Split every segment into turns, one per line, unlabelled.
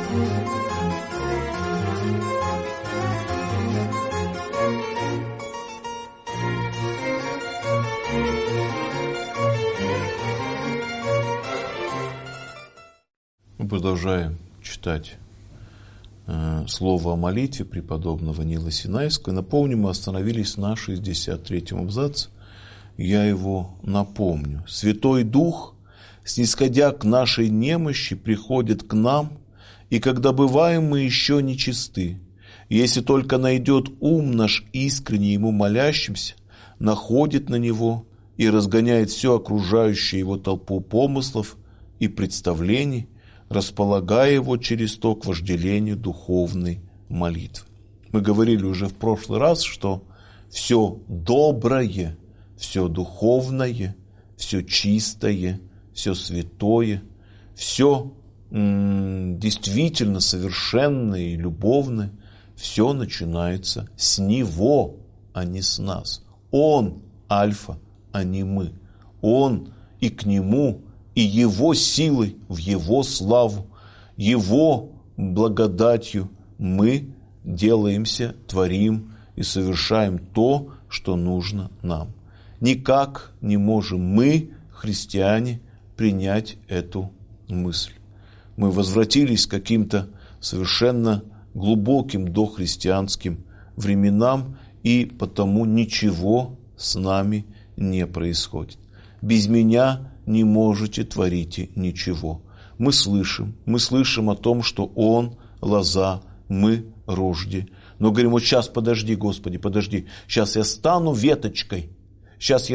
Мы продолжаем читать слово о молитве преподобного Нила Синайского. Напомню, мы остановились на 63-м абзаце. Я его напомню. «Святой Дух, снисходя к нашей немощи, приходит к нам, и когда бываем мы еще нечисты, если только найдет ум наш искренне ему молящимся, находит на него и разгоняет все окружающее его толпу помыслов и представлений, располагая его через то к вожделению духовной молитвы». Мы говорили уже в прошлый раз, что все доброе, все духовное, все чистое, все святое, все действительно совершенное и любовное, все начинается с Него, а не с нас. Он альфа, а не мы. Он и к Нему, и Его силой, в Его славу, Его благодатью мы делаемся, творим и совершаем то, что нужно нам. Никак не можем мы, христиане, принять эту мысль. Мы возвратились к каким-то совершенно глубоким дохристианским временам, и потому ничего с нами не происходит. Без меня не можете творить ничего. Мы слышим о том, что Он лоза, мы рожди. Но говорим: вот сейчас подожди, Господи, подожди, сейчас я стану веточкой, сейчас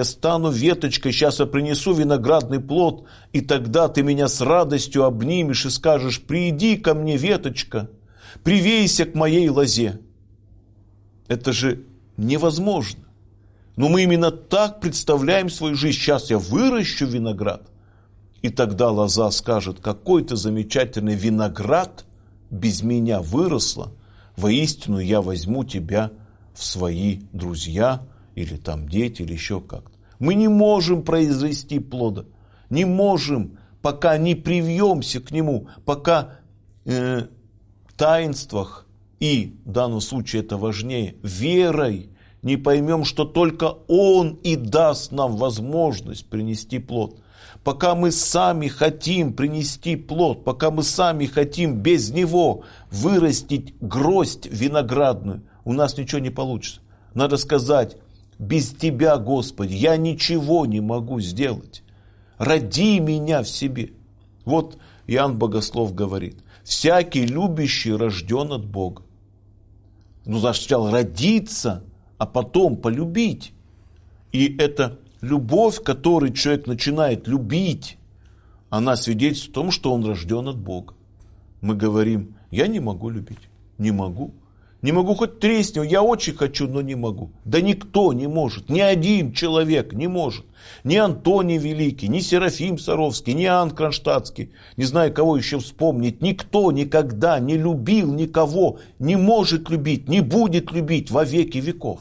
я принесу виноградный плод, и тогда ты меня с радостью обнимешь и скажешь: приди ко мне, веточка, привейся к моей лозе. Это же невозможно. Но мы именно так представляем свою жизнь. Сейчас я выращу виноград, и тогда лоза скажет: какой ты замечательный виноград без меня выросла. Воистину я возьму тебя в свои друзья, или там дети, или еще как-то. Мы не можем произвести плода. Не можем, пока не привьемся к нему, пока в таинствах, и в данном случае это важнее, верой не поймем, что только Он и даст нам возможность принести плод. Пока мы сами хотим принести плод, пока мы сами хотим без Него вырастить гроздь виноградную, у нас ничего не получится. Надо сказать: без Тебя, Господи, я ничего не могу сделать. Роди меня в себе. Вот Иоанн Богослов говорит: всякий любящий рожден от Бога. Ну, сначала родиться, а потом полюбить. И это любовь, которой человек начинает любить, она свидетельствует о том, что он рожден от Бога. Мы говорим: я не могу любить, не могу. Не могу, хоть тресни, я очень хочу, но не могу. Да никто не может, ни один человек не может. Ни Антоний Великий, ни Серафим Саровский, ни Иоанн Кронштадтский, не знаю, кого еще вспомнить. Никто никогда не любил никого, не может любить, не будет любить во веки веков.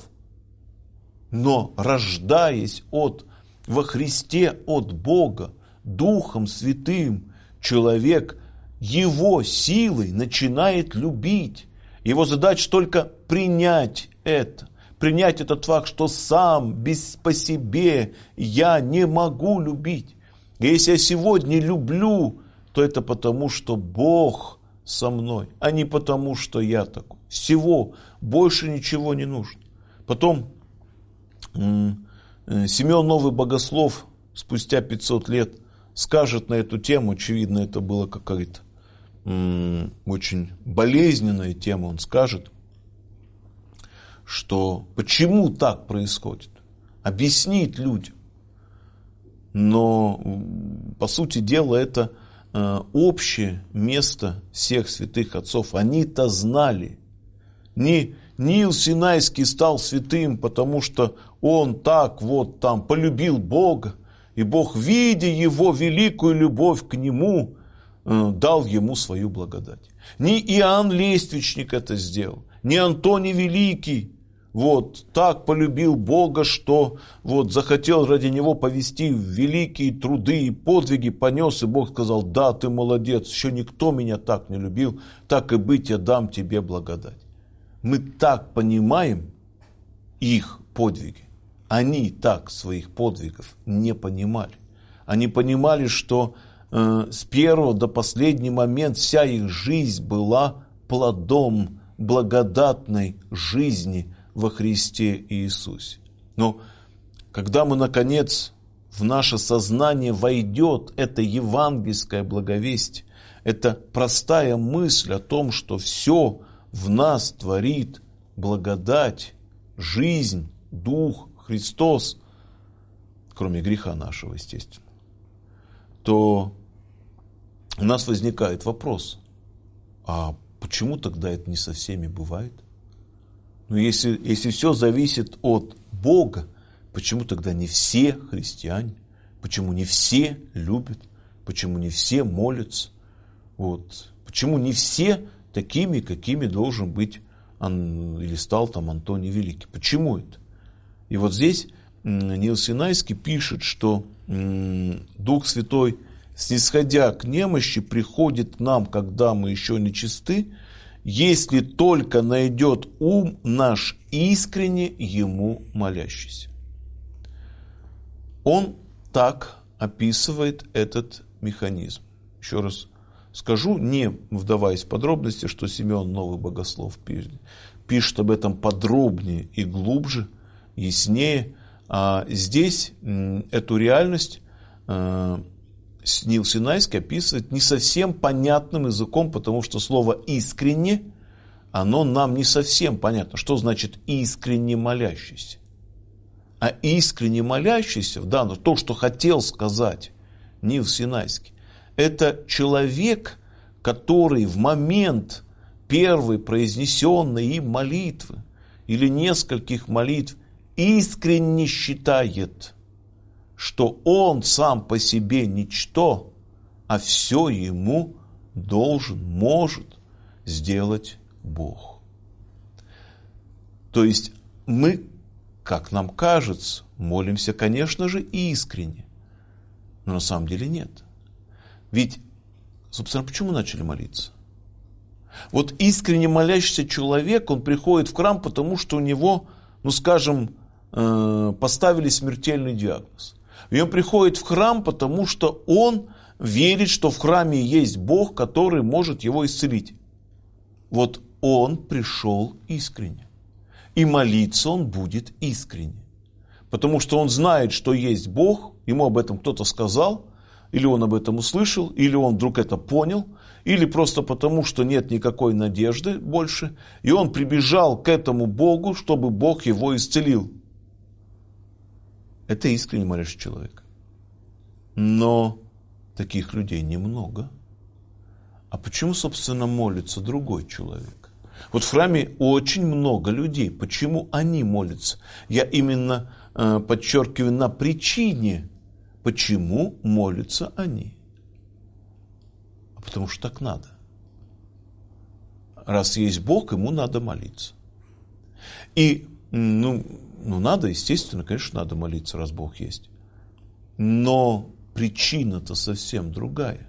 Но рождаясь во Христе от Бога, Духом Святым, человек Его силой начинает любить. Его задача только принять это. Принять этот факт, что сам по себе я не могу любить. И если я сегодня люблю, то это потому, что Бог со мной, а не потому, что я такой. Всего, больше ничего не нужно. Потом Симеон Новый Богослов спустя 500 лет скажет на эту тему, очевидно, это было какая-то очень болезненная тема, он скажет, что почему так происходит, объяснить людям. Но, по сути дела, это общее место всех святых отцов. Они-то знали. Не Нил Синайский стал святым, потому что он так вот там полюбил Бога, и Бог, видя его великую любовь к нему, дал ему свою благодать. Не Иоанн Лествичник это сделал, не Антоний Великий вот так полюбил Бога, что вот захотел ради Него повести великие труды и подвиги, понес, и Бог сказал: да, ты молодец, еще никто меня так не любил, так и быть, я дам тебе благодать. Мы так понимаем их подвиги. Они так своих подвигов не понимали. Они понимали, что с первого до последнего момента вся их жизнь была плодом благодатной жизни во Христе Иисусе. Но когда мы, наконец, в наше сознание войдет это евангельское благовестие, это простая мысль о том, что все в нас творит благодать, жизнь, Дух, Христос, кроме греха нашего, естественно, то у нас возникает вопрос: а почему тогда это не со всеми бывает? Ну, если все зависит от Бога, почему тогда не все христиане? Почему не все любят? Почему не все молятся? Вот. Почему не все такими, какими должен быть или стал там Антоний Великий? Почему это? И вот здесь Нил Синайский пишет, что Дух Святой, снисходя к немощи, приходит к нам, когда мы еще не чисты, если только найдет ум наш искренне Ему молящийся. Он так описывает этот механизм. Еще раз скажу, не вдаваясь в подробности, что Симеон Новый Богослов пишет об этом подробнее и глубже, яснее. А здесь эту реальность Нил Синайский описывает не совсем понятным языком, потому что слово «искренне», оно нам не совсем понятно. Что значит «искренне молящийся»? А искренне молящийся, да, но то, что хотел сказать Нил Синайский, это человек, который в момент первой произнесенной им молитвы или нескольких молитв искренне считает, что он сам по себе ничто, а все ему должен, может сделать Бог. То есть мы, как нам кажется, молимся, конечно же, искренне, но на самом деле нет. Ведь, собственно, почему мы начали молиться? Вот искренне молящийся человек, он приходит в храм, потому что у него, ну скажем, поставили смертельный диагноз. И он приходит в храм, потому что он верит, что в храме есть Бог, который может его исцелить. Вот он пришел искренне. И молиться он будет искренне. Потому что он знает, что есть Бог, ему об этом кто-то сказал, или он об этом услышал, или он вдруг это понял, или просто потому, что нет никакой надежды больше, и он прибежал к этому Богу, чтобы Бог его исцелил. Это искренне молящий человек. Но таких людей немного. А почему, собственно, молится другой человек? Вот в храме очень много людей. Почему они молятся? Я именно подчеркиваю на причине, почему молятся они. А потому что так надо. Раз есть Бог, ему надо молиться. И, надо, естественно, конечно, надо молиться, раз Бог есть. Но причина-то совсем другая.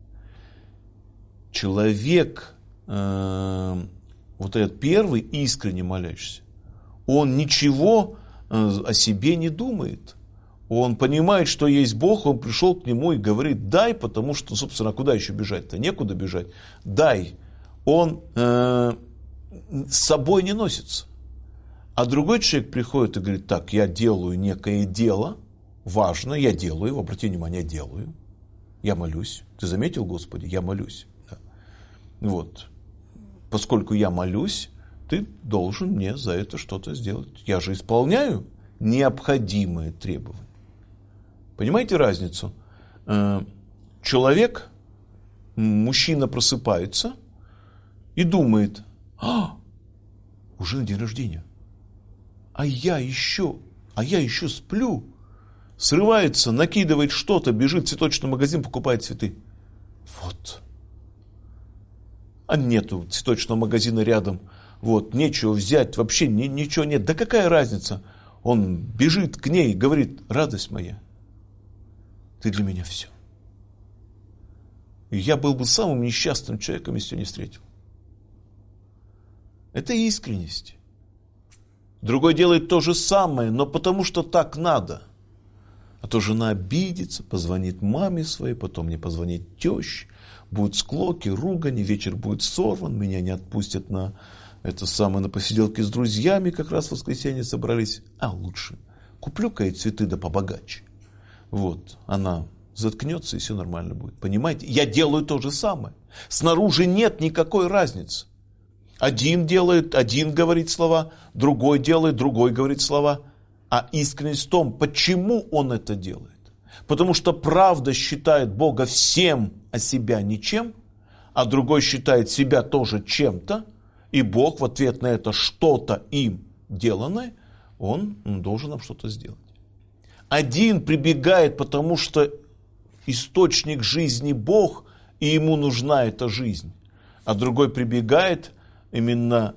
Человек, вот этот первый искренне молящийся, он ничего о себе не думает. Он понимает, что есть Бог, он пришел к нему и говорит: дай, потому что, собственно, куда еще бежать-то? Некуда бежать. Дай. Он с собой не носится. А другой человек приходит и говорит: так, я делаю некое дело, важно, я делаю его, обрати внимание, я делаю. Я молюсь. Ты заметил, Господи? Я молюсь. Да. Вот. Поскольку я молюсь, ты должен мне за это что-то сделать. Я же исполняю необходимые требования. Понимаете разницу? Человек, мужчина просыпается и думает: уже день рождения. А я еще сплю. Срывается, накидывает что-то, бежит в цветочный магазин, покупает цветы. Вот. А нету цветочного магазина рядом. Вот, нечего взять, вообще ничего нет. Да какая разница? Он бежит к ней и говорит: радость моя, ты для меня все. И я был бы самым несчастным человеком, если не встретил. Это искренность. Другой делает то же самое, но потому что так надо. А то жена обидится, позвонит маме своей, потом мне позвонит теще, будут склоки, ругани, вечер будет сорван, меня не отпустят на посиделки с друзьями, как раз в воскресенье собрались. А лучше куплю-ка ей цветы да побогаче. Вот, она заткнется, и все нормально будет. Понимаете? Я делаю то же самое. Снаружи нет никакой разницы. Один делает, один говорит слова, другой делает, другой говорит слова. А искренность в том, почему он это делает. Потому что правда считает Бога всем, а себя ничем, а другой считает себя тоже чем-то, и Бог в ответ на это что-то им деланное, он должен нам что-то сделать. Один прибегает, потому что источник жизни Бог, и ему нужна эта жизнь. А другой прибегает, именно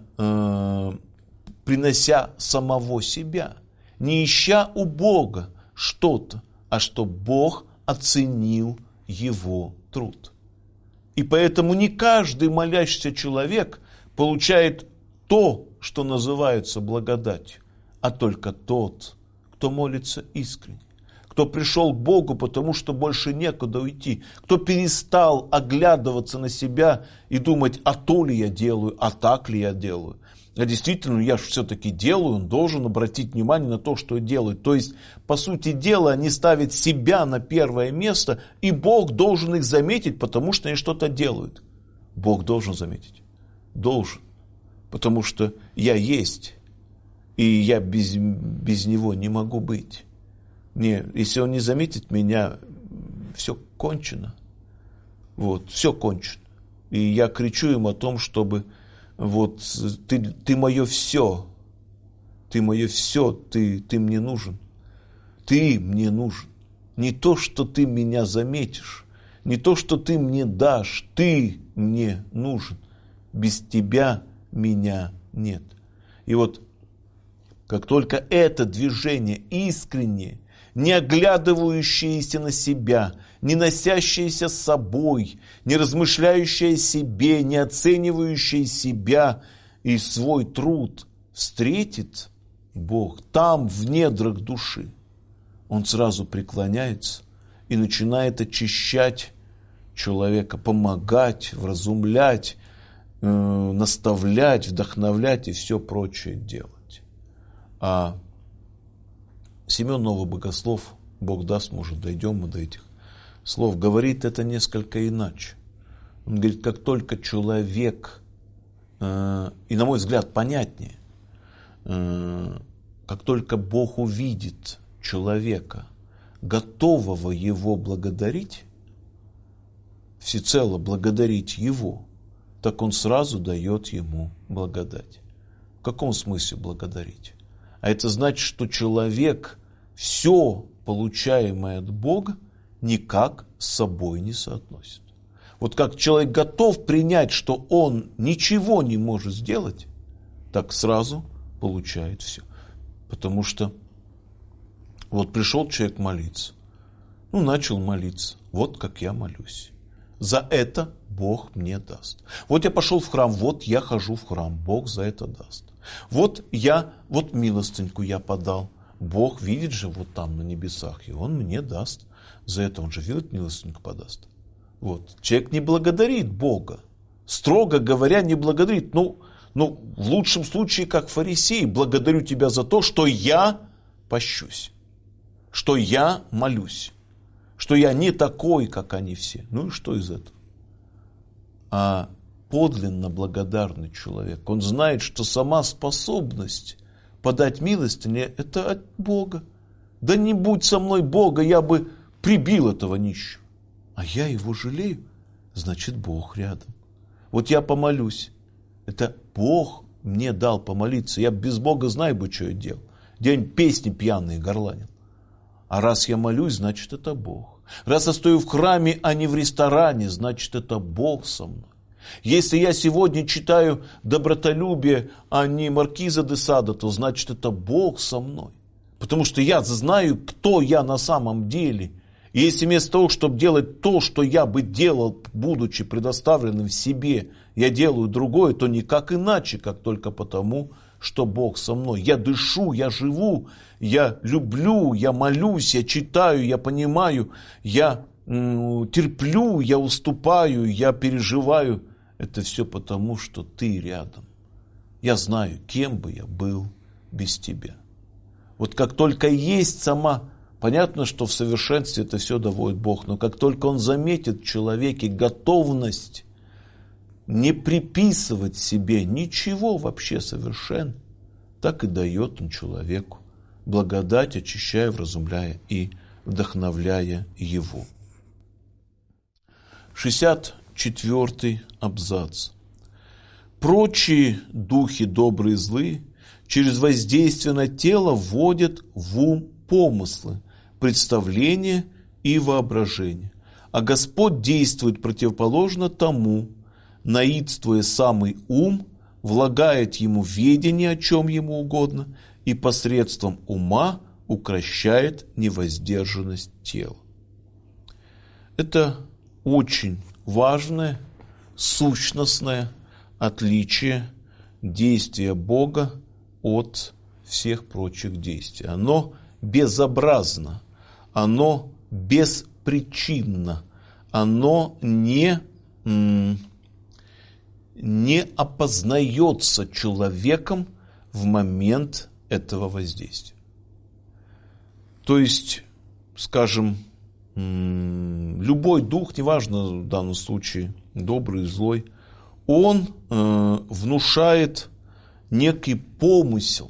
принося самого себя, не ища у Бога что-то, а что Бог оценил его труд. И поэтому не каждый молящийся человек получает то, что называется благодатью, а только тот, кто молится искренне, кто пришел к Богу, потому что больше некуда уйти, кто перестал оглядываться на себя и думать, а то ли я делаю, а так ли я делаю. А действительно, я же все-таки делаю, он должен обратить внимание на то, что делает. То есть, по сути дела, они ставят себя на первое место, и Бог должен их заметить, потому что они что-то делают. Бог должен заметить. Должен. Потому что я есть, и я без него не могу быть. Если он не заметит меня, все кончено. Вот, все кончено. И я кричу им о том, чтобы вот ты мое все, ты мое все, ты мне нужен. Ты мне нужен. Не то, что ты меня заметишь, не то, что ты мне дашь, ты мне нужен. Без тебя меня нет. И вот как только это движение искреннее, не оглядывающееся на себя, не носящееся с собой, не размышляющее о себе, не оценивающее себя и свой труд встретит Бог там, в недрах души, он сразу преклоняется и начинает очищать человека, помогать, вразумлять, наставлять, вдохновлять и все прочее делать. А Семен Новый Богослов, Бог даст, может, дойдем мы до этих слов, говорит это несколько иначе. Он говорит, как только человек, и на мой взгляд понятнее, как только Бог увидит человека, готового его благодарить, всецело благодарить его, так он сразу дает ему благодать. В каком смысле благодарить? А это значит, что человек все, получаемое от Бога, никак с собой не соотносит. Вот как человек готов принять, что он ничего не может сделать, так сразу получает все. Потому что вот пришел человек молиться, начал молиться, вот как я молюсь. За это Бог мне даст. Вот я пошел в храм, вот я хожу в храм, Бог за это даст. Вот милостыньку я подал, Бог видит же вот там на небесах, и Он мне даст. За это Он же видит, милостыньку подаст. Вот. Человек не благодарит Бога. Строго говоря, не благодарит. В лучшем случае, как фарисей, благодарю тебя за то, что я пощусь, что я молюсь, что я не такой, как они все. И что из этого? А подлинно благодарный человек, он знает, что сама способность подать милостыню – это от Бога. Да не будь со мной Бога, я бы прибил этого нищего. А я его жалею, значит, Бог рядом. Вот я помолюсь. Это Бог мне дал помолиться. Я без Бога знаю бы, что я делал. День песни пьяные горланил. А раз я молюсь, значит, это Бог. Раз я стою в храме, а не в ресторане, значит, это Бог со мной. Если я сегодня читаю добротолюбие, а не Маркиза де Сада, то значит это Бог со мной. Потому что я знаю, кто я на самом деле. И если вместо того, чтобы делать то, что я бы делал, будучи предоставленным в себе, я делаю другое, то никак иначе, как только потому, что Бог со мной. Я дышу, я живу, я люблю, я молюсь, я читаю, я понимаю, я терплю, я уступаю, я переживаю. Это все потому, что ты рядом. Я знаю, кем бы я был без тебя. Вот как только есть сама, понятно, что в совершенстве это все доводит Бог, но как только Он заметит в человеке готовность не приписывать себе ничего вообще совершенно, так и дает Он человеку благодать, очищая, вразумляя и вдохновляя его. 64-й абзац. Прочие духи добрые и злые через воздействие на тело вводят в ум помыслы, представления и воображения. А Господь действует противоположно тому, наидствуя самый ум, влагает ему ведение, о чем ему угодно, и посредством ума укрощает невоздержанность тела. Это очень важное, сущностное отличие действия Бога от всех прочих действий. Оно безобразно, оно беспричинно, оно не опознается человеком в момент этого воздействия. То есть, скажем, любой дух, неважно в данном случае, добрый, злой, он внушает некий помысел,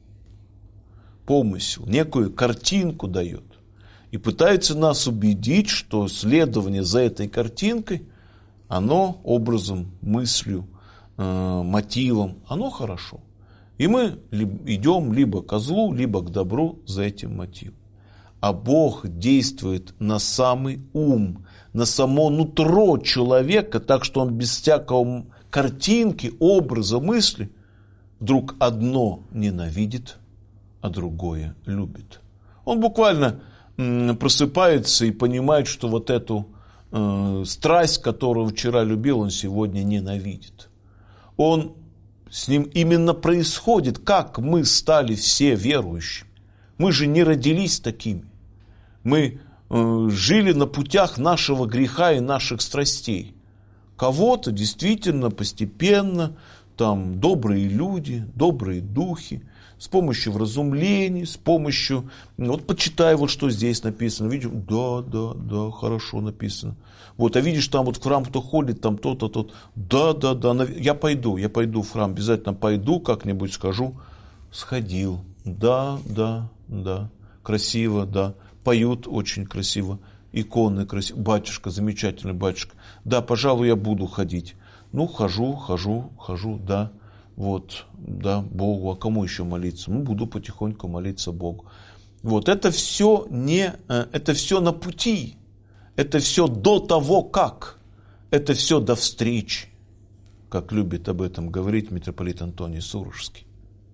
некую картинку дает. И пытается нас убедить, что следование за этой картинкой, оно образом, мыслью, мотивом, оно хорошо. И мы идем либо к злу, либо к добру за этим мотивом. А Бог действует на самый ум, на само нутро человека, так что он без всякого картинки, образа, мысли вдруг одно ненавидит, а другое любит. Он буквально просыпается и понимает, что вот эту страсть, которую вчера любил, он сегодня ненавидит. С ним именно происходит, как мы стали все верующими. Мы же не родились такими. Мы жили на путях нашего греха и наших страстей. Кого-то действительно постепенно, там добрые люди, добрые духи, с помощью вразумлений, с помощью, вот почитай, вот что здесь написано, видишь, да, хорошо написано. Вот, а видишь, там вот в храм кто ходит, там то-то, тот, да, я пойду в храм, обязательно пойду, как-нибудь скажу, сходил, да, красиво, да, поют очень красиво, иконы красивые, батюшка, замечательный батюшка, да, пожалуй, я буду ходить, ну, хожу, да. Вот, да, Богу, а кому еще молиться? Ну, буду потихоньку молиться Богу. Вот, это все на пути. Это все до того, как. Это все до встречи. Как любит об этом говорить митрополит Антоний Сурожский.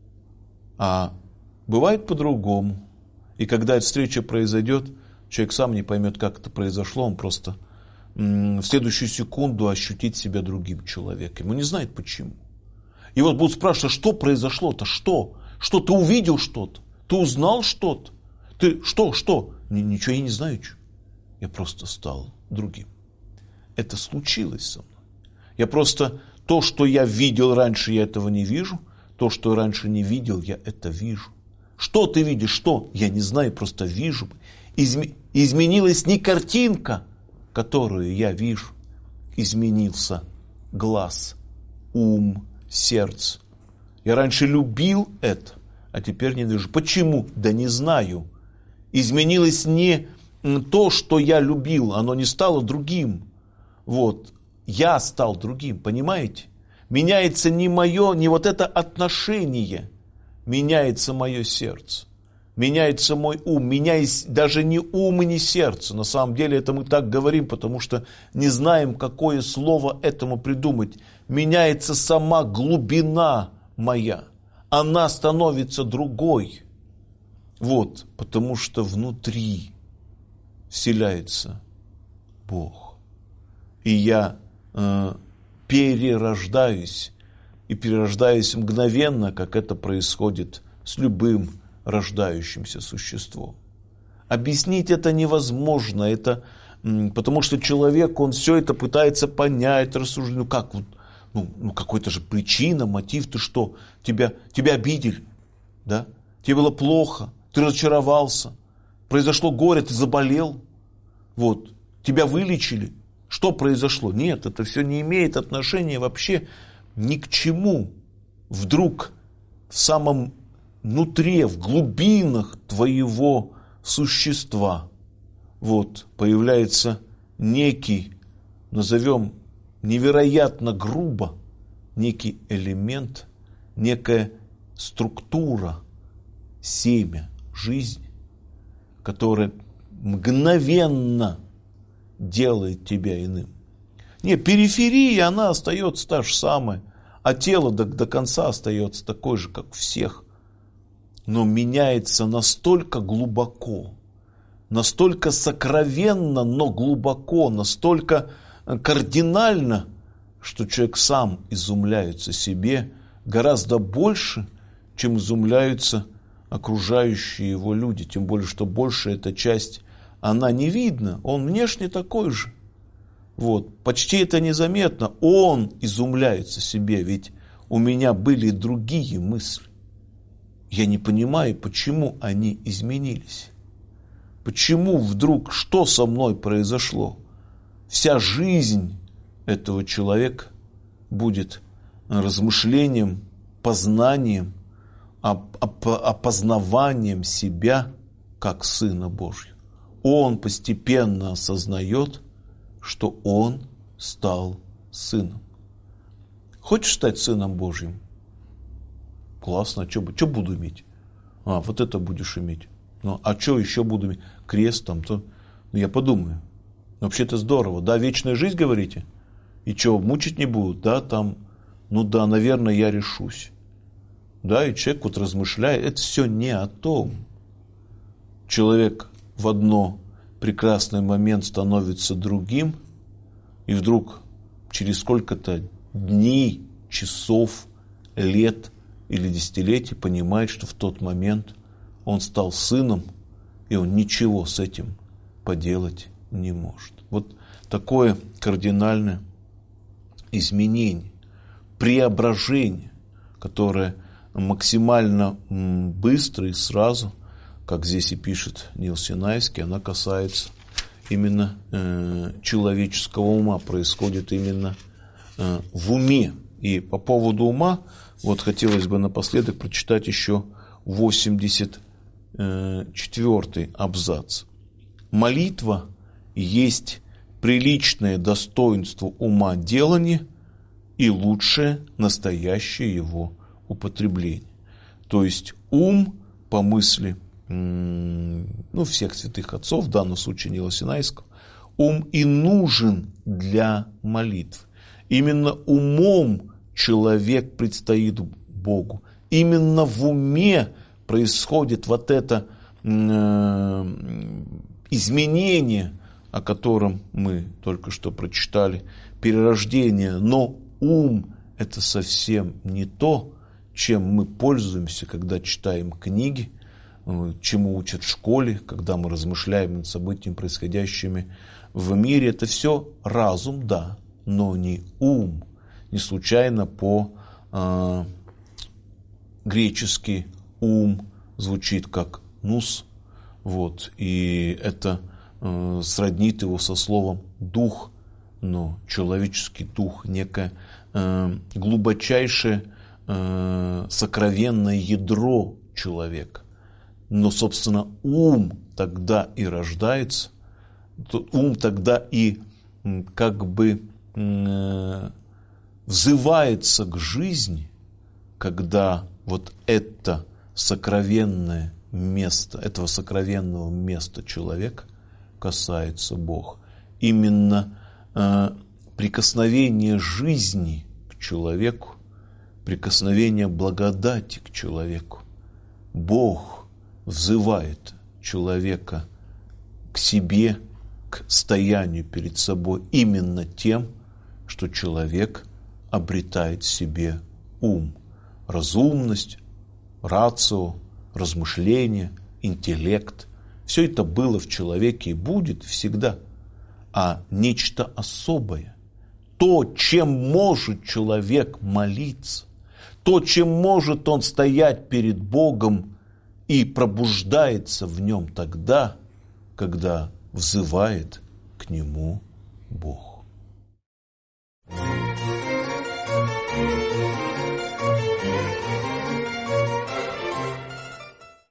А бывает по-другому. И когда эта встреча произойдет, человек сам не поймет, как это произошло, он просто в следующую секунду ощутит себя другим человеком. Он не знает почему. И вот будут спрашивать, что произошло-то, что? Что ты увидел что-то? Ты узнал что-то? Ты что? Ничего я не знаю. Что. Я просто стал другим. Это случилось со мной. Я просто, то, что я видел раньше, я этого не вижу. То, что я раньше не видел, я это вижу. Что ты видишь, что? Я не знаю, просто вижу. Изменилась не картинка, которую я вижу. Изменился глаз, ум, сердце. Я раньше любил это, а теперь не вижу. Почему? Да не знаю. Изменилось не то, что я любил, оно не стало другим. Вот. Я стал другим, понимаете? Меняется не вот это отношение, меняется мое сердце. меняется мой ум, меняется даже не ум и не сердце. На самом деле это мы так говорим, потому что не знаем, какое слово этому придумать. Меняется сама глубина моя. Она становится другой. Вот, потому что внутри вселяется Бог. И я перерождаюсь, и перерождаюсь мгновенно, как это происходит с любым рождающимся существом. Объяснить это невозможно, это, потому что человек, он все это пытается понять, рассуждать. Ну как, какой-то же причина, мотив, ты что, тебя обидели, да? Тебе было плохо, ты разочаровался, произошло горе, ты заболел, вот, тебя вылечили. Что произошло? Нет, это все не имеет отношения вообще ни к чему. Вдруг в самом внутри, в глубинах твоего существа вот, появляется некий, назовем невероятно грубо, некий элемент, некая структура, семя жизни, которая мгновенно делает тебя иным. Не, периферия, она остается та же самая, а тело до конца остается такое же, как у всех. Но меняется настолько глубоко, настолько сокровенно, но глубоко, настолько кардинально, что человек сам изумляется себе гораздо больше, чем изумляются окружающие его люди. Тем более, что большая эта часть, она не видна, он внешне такой же. Вот, почти это незаметно. Он изумляется себе, ведь у меня были другие мысли. Я не понимаю, почему они изменились. Почему вдруг, что со мной произошло? Вся жизнь этого человека будет размышлением, познанием, опознаванием себя как Сына Божьего. Он постепенно осознает, что он стал сыном. Хочешь стать Сыном Божьим? Классно, что буду иметь? Вот это будешь иметь. Ну, а что еще буду иметь? Крест там, то. Ну, я подумаю. Вообще-то здорово. Да, вечная жизнь, говорите? И что, мучить не будут? Да, там, ну да, наверное, я решусь. Да, и человек вот размышляет. Это все не о том. Человек в одно прекрасный момент становится другим, и вдруг через сколько-то дней, часов, лет или десятилетий понимает, что в тот момент он стал сыном, и он ничего с этим поделать не может. Вот такое кардинальное изменение, преображение, которое максимально быстро и сразу, как здесь и пишет Нил Синайский, она касается именно человеческого ума, происходит именно в уме. И по поводу ума, вот хотелось бы напоследок прочитать еще 84-й абзац. Молитва есть приличное достоинство ума делания и лучшее настоящее его употребление. То есть ум, по мысли всех святых отцов, в данном случае Нила Синайского, ум и нужен для молитв. Именно умом человек предстоит Богу. Именно в уме происходит вот это изменение, о котором мы только что прочитали, перерождение. Но ум – это совсем не то, чем мы пользуемся, когда читаем книги, чему учат в школе, когда мы размышляем над событиями, происходящими в мире. Это все разум, да, но не ум. Не случайно по-гречески ум звучит как нус, вот, и это сроднит его со словом дух, но человеческий дух, некое глубочайшее сокровенное ядро человека. Но, собственно, ум тогда и рождается, ум тогда и как бы взывается к жизни, когда вот это сокровенное места, этого сокровенного места человека касается Бог. Именно прикосновение жизни к человеку, прикосновение благодати к человеку. Бог взывает человека к себе, к стоянию перед собой именно тем, что человек обретает в себе ум, разумность, рацио, размышление, интеллект. Все это было в человеке и будет всегда. А нечто особое, то, чем может человек молиться, то, чем может он стоять перед Богом и пробуждается в нем тогда, когда взывает к нему Бог.